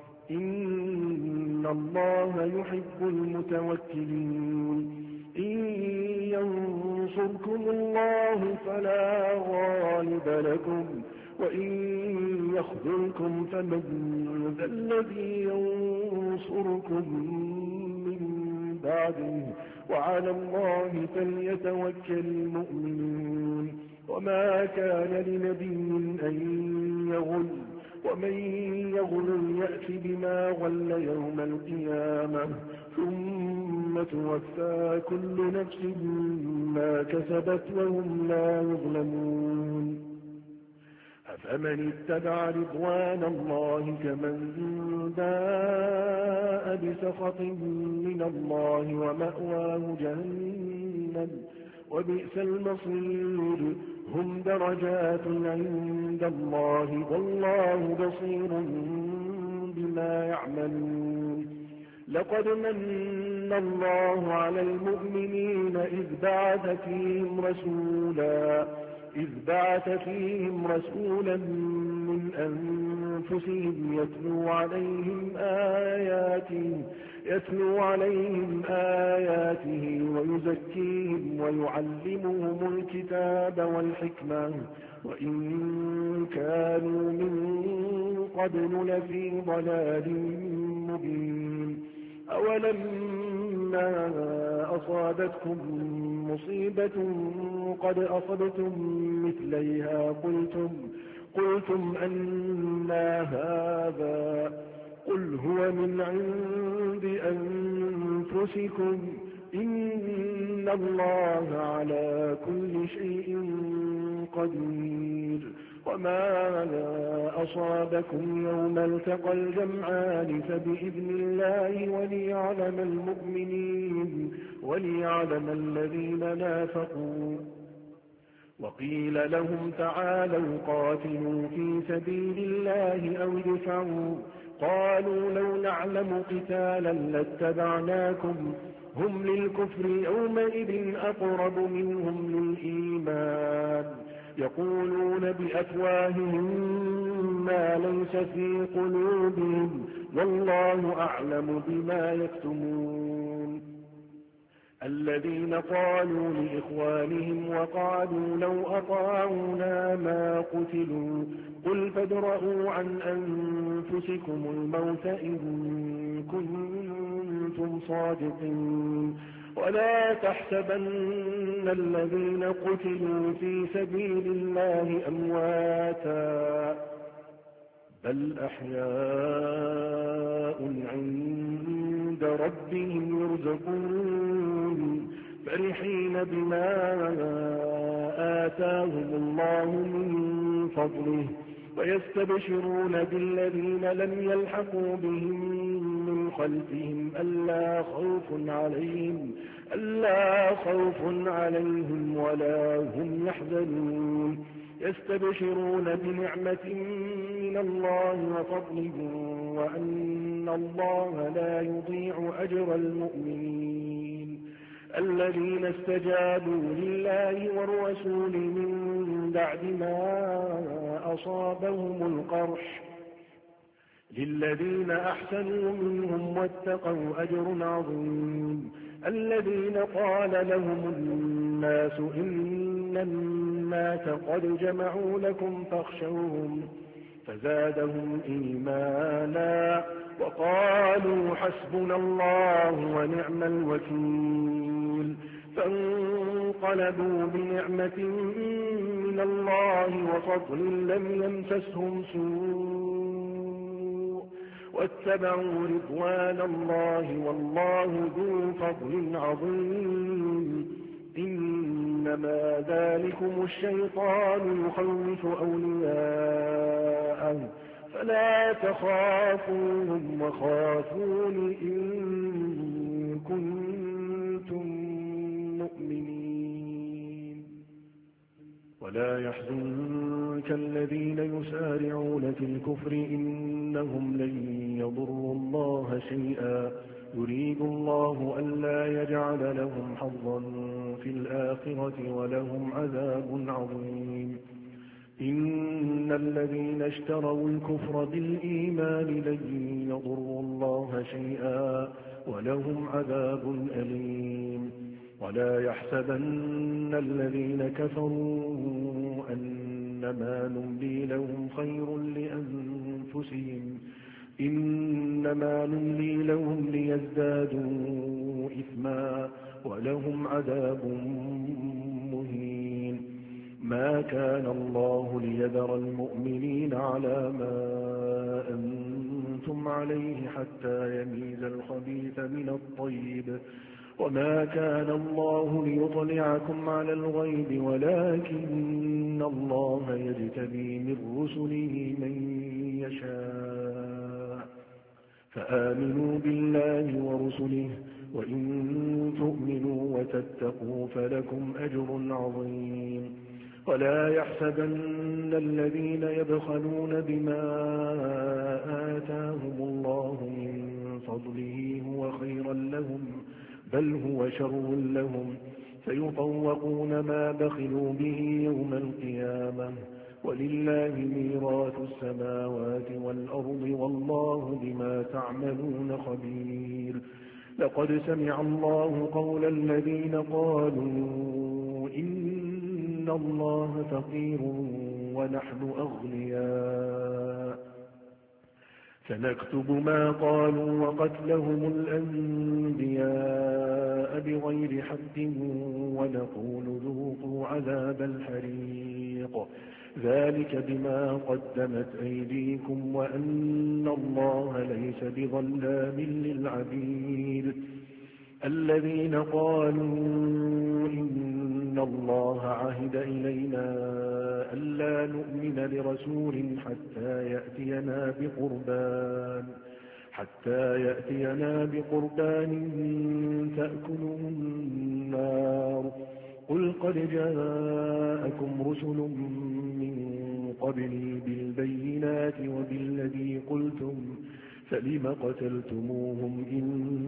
B: إن الله يحب المتوكلين إن ينصركم الله فلا غالب لكم وإن يخذلكم فمن ذا الذي ينصركم من بعده وعلى الله فليتوكل المؤمنون وما كان لنبي أن يغل ومن يغل يأت بما غل يوم القيامة ثم توفى كل نفس ما كسبت وهم لا يظلمون أفمن اتبع رضوان الله كمن باء بسخط من الله ومأواه جهنم وبئس المصير هم درجات عند الله والله بصير بما يعملون لقد من الله على المؤمنين إذ بعث فيهم رسولا إذ بعث فيهم رسولا من أنفسهم يتلو عليهم آياته يتلو عليهم آياته ويزكيهم ويعلمهم الكتاب والحكمة وإن كانوا من قبل لفي ضلال مبين أولما أصابتكم مصيبة قد أصبتم مثليها قلتم قلتم أنى هذا قل هو من عند أنفسكم إن الله على كل شيء قدير وما أصابكم يوم التقى الجمعان فبإذن الله وليعلم المؤمنين وليعلم الذين نافقوا وقيل لهم تعالوا قاتلوا في سبيل الله أو ادفعوا قالوا لو نعلم قتالا لاتبعناكم هم للكفر يومئذ أقرب منهم للإيمان يقولون بأفواههم ما ليس في قلوبهم والله أعلم بما يكتمون الذين قالوا لإخوانهم وقالوا لو أطاعونا ما قتلوا قل فادرءوا عن أنفسكم الموت إن كنتم صادقين ولا تحسبن الذين قتلوا في سبيل الله أمواتا بل أحياء عند ربهم يرزقون فرحين بما آتاهم الله من فضله ويستبشرون بالذين لم يلحقوا بهم من خلفهم ألا خوف عليهم ألا خوف عليهم ولا هم يحزنون يستبشرون بنعمة من الله وفضله وأن الله لا يضيع أجر المؤمنين الذين استجابوا لله والرسول من بعد ما أصابهم القرح للذين أحسنوا منهم واتقوا أجر عظيم الذين قال لهم الناس إن الناس قد جمعوا لكم فاخشوهم فزادهم إيمانا وقالوا حسبنا الله ونعم الوكيل فانقلبوا بنعمة من الله وفضل لم يمسسهم سوء واتبعوا رضوان الله والله ذو فضل عظيم إنما ذلكم الشيطان يخوف أولياءه فلا تخافوهم وخافون إن كنتم مؤمنين ولا يحزنك الذين يسارعون في الكفر إنهم لن يضروا الله شيئا يريد الله ألا يجعل لهم حظا في الآخرة ولهم عذاب عظيم إن الذين اشتروا الكفر بالإيمان لن يضروا الله شيئا ولهم عذاب أليم ولا يحسبن الذين كفروا أنما نملي لهم خير لأنفسهم إنما نملي لهم ليزدادوا إثما ولهم عذاب مهين ما كان الله ليذر المؤمنين على ما أنتم عليه حتى يميز الخبيث من الطيب وما كان الله ليطلعكم على الغيب ولكن الله يجتبي من رسله من يشاء فآمنوا بالله ورسله وإن تؤمنوا وتتقوا فلكم أجر عظيم ولا يحسبن الذين يبخلون بما آتاهم الله من فضله هو خيرا لهم بل هو شر لهم سيطوقون ما بخلوا به يوم القيامة ولله ميراث السماوات والأرض والله بما تعملون خبير لقد سمع الله قول الذين قالوا إن الله فقير ونحن أغنياء سنكتب ما قالوا وقتلهم الأنبياء بغير حق ونقول ذوقوا عذاب الحريق ذلك بما قدمت أيديكم وأن الله ليس بظلام للعبيد الذين قالوا إن الله عهد إلينا ألا نؤمن لرسول حتى يأتينا بقربان حتى يأتينا بقربان تأكله النار قل قد جاءكم رسل من قبلي بالبينات وبالذي قلتم فلم قتلتموهم إن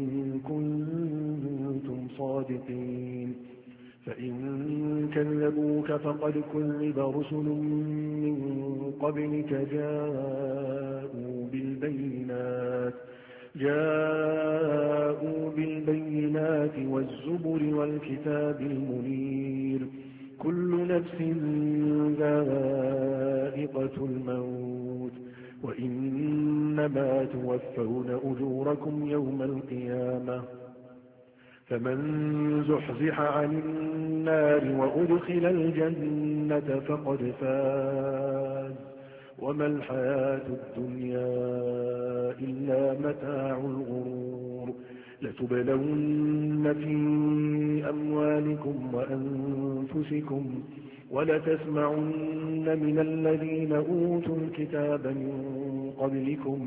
B: كنتم صادقين فإن كذبوك فقد كذب رسل من قبلك جاءوا بالبينات جاءوا بالبينات والزبر والكتاب المنير كل نفس ذائقة الموت وإنما توفون أجوركم يوم القيامة فمن زحزح عن النار وأدخل الجنة فقد فاز وما الحياة الدنيا إلا متاع الغرور لتبلون في أموالكم وأنفسكم ولتسمعن من الذين أوتوا الكتاب من قبلكم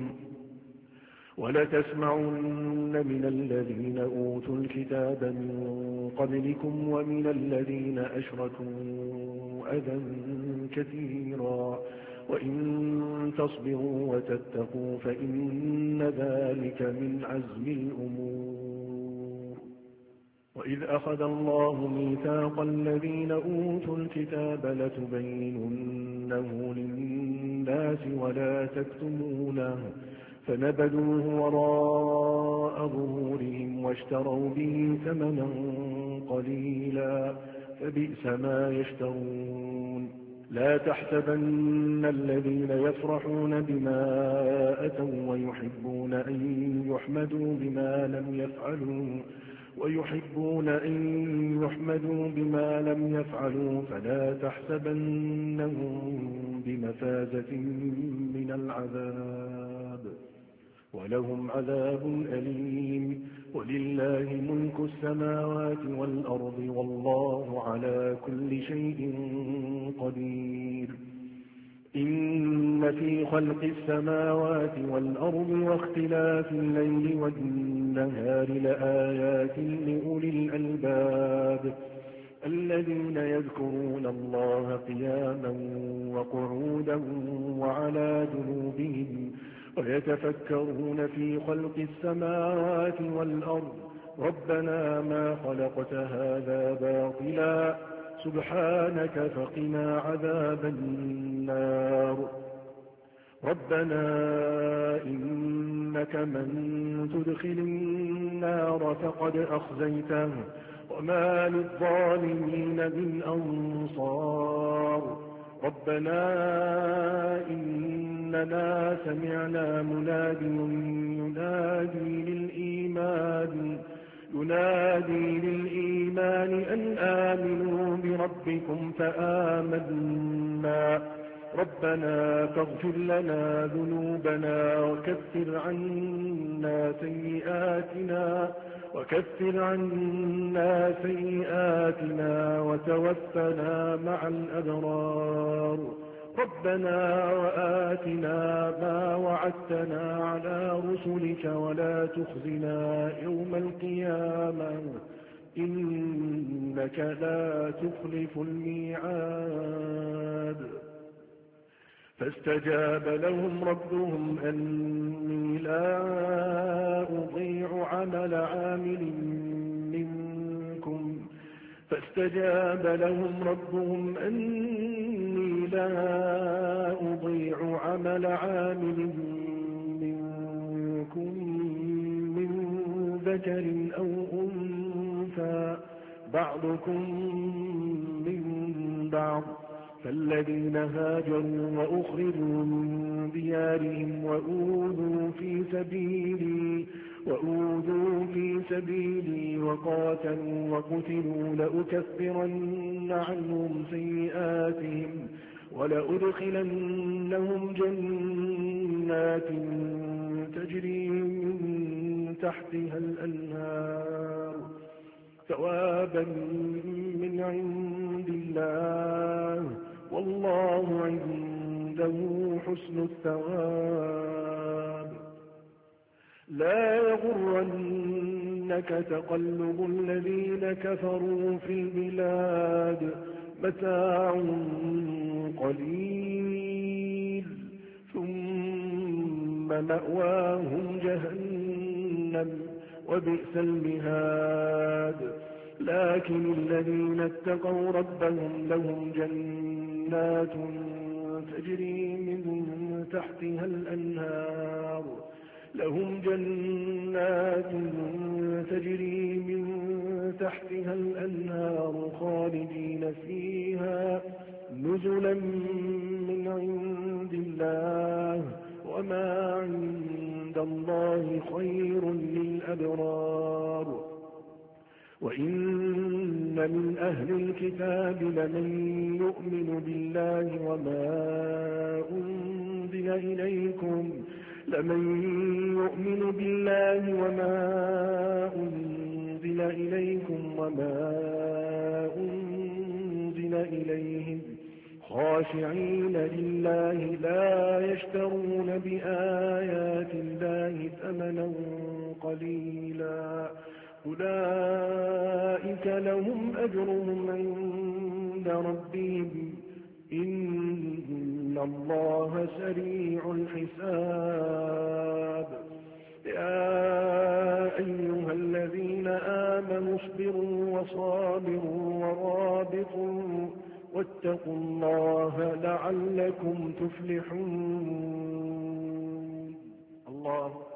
B: ولتسمعن من الذين أوتوا الكتاب من قبلكم ومن الذين أشركوا أذى كثيرا وإن تصبروا وتتقوا فإن ذلك من عزم الأمور وإذ أخذ الله ميثاق الذين أوتوا الكتاب لتبيننه للناس ولا تكتمونه فنبذوه وراء ظهورهم واشتروا به ثمنا قليلا فبئس ما يشترون لا تحسبن الذين يفرحون بما أتوا ويحبون أن يحمدوا بما لم يفعلوا ويحبون أن يحمدوا بما لم يفعلوا فلا تحسبنهم بمفازة من العذاب ولهم عذاب أليم ولله ملك السماوات والأرض والله على كل شيء قدير إن في خلق السماوات والأرض واختلاف الليل والنهار لآيات لأولي الألباب الذين يذكرون الله قياما وقعودا وعلى جنوبهم ويتفكرون في خلق السماوات والأرض ربنا ما خلقت هذا باطلا سبحانك فقنا عذاب النار ربنا إنك من تدخل النار فقد أخزيته وما للظالمين من أنصار ربنا إننا سمعنا منادي ينادي للإيمان ينادي للإيمان أن آمنوا بربكم فآمنا ربنا فاغفر لنا ذنوبنا وكفر عنا سيئاتنا وكفر عنا سيئاتنا وتوفنا مع الأبرار ربنا وآتنا ما وعدتنا على رسلك ولا تخزنا يوم القيامة إنك لا تخلف الميعاد فاستجاب لهم ربهم أني لا أضيع عمل عامل منكم فاستجاب لهم ربهم أني لا أضيع عمل عامل منكم من ذكر أو أنثى بعضكم من بعض فالذين هاجروا وأخرجوا من ديارهم وأوذوا في سبيلي وأوذوا في سبيلي وقاتلوا وقتلوا لأكفرن عنهم سيئاتهم ولأدخلنهم جنات تجري من تحتها الأنهار ثوابا من عند الله والله عنده حسن الثواب لا يغرنك تقلب الذين كفروا في البلاد متاع قليل ثم مأواهم جهنم وبئس المهاد لكن الذين اتقوا ربهم لهم جنات تجري من تحتها الأنهار لهم جنات تجري من تحتها الأنهار خالدين فيها نزلا من عند الله وما عند الله خير للأبرار وإن من أهل الكتاب لمن يؤمن بالله وما أنزل إليكم لمن يؤمن بالله وما أنزل إليكم وما أنزل إليهم خاشعين لله لا يشترون بآيات الله ثمنا قليلا أولئك لهم أجرهم عند ربهم إن الله سريع الحساب يا أيها الذين آمنوا اصبروا وصابروا ورابطوا واتقوا الله لعلكم تفلحون الله